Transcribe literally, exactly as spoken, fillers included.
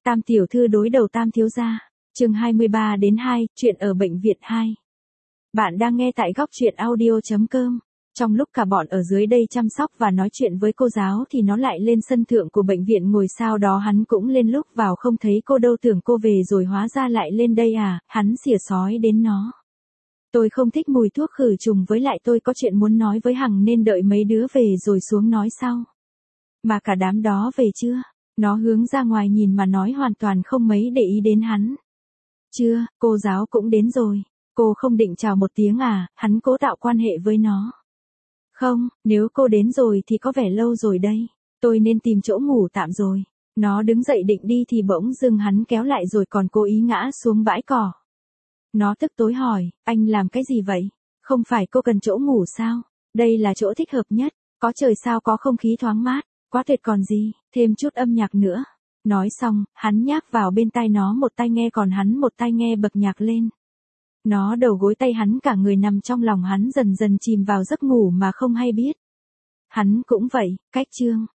Tam tiểu thư đối đầu Tam thiếu gia. Chương hai mươi ba đến hai, chuyện ở bệnh viện hai. Bạn đang nghe tại góc chuyện audio chấm com. Trong lúc cả bọn ở dưới đây chăm sóc và nói chuyện với cô giáo thì nó lại lên sân thượng của bệnh viện ngồi, sau đó hắn cũng lên, lúc vào không thấy cô đâu, tưởng cô về rồi hóa ra lại lên đây à, hắn xỉa sói đến nó. Tôi không thích mùi thuốc khử trùng, với lại tôi có chuyện muốn nói với Hằng nên đợi mấy đứa về rồi xuống nói sau. Mà cả đám đó về chưa? Nó hướng ra ngoài nhìn mà nói, hoàn toàn không mấy để ý đến hắn. Chưa, cô giáo cũng đến rồi. Cô không định chào một tiếng à? Hắn cố tạo quan hệ với nó. Không, nếu cô đến rồi thì có vẻ lâu rồi đây. Tôi nên tìm chỗ ngủ tạm rồi. Nó đứng dậy định đi thì bỗng dưng hắn kéo lại rồi còn cố ý ngã xuống bãi cỏ. Nó tức tối hỏi, anh làm cái gì vậy? Không phải cô cần chỗ ngủ sao? Đây là chỗ thích hợp nhất. Có trời sao, có không khí thoáng mát. Quá tuyệt còn gì, thêm chút âm nhạc nữa. Nói xong, hắn nhác vào bên tai nó, một tai nghe còn hắn một tai nghe bật nhạc lên. Nó đầu gối tay hắn, cả người nằm trong lòng hắn, dần dần chìm vào giấc ngủ mà không hay biết. Hắn cũng vậy, cách chương.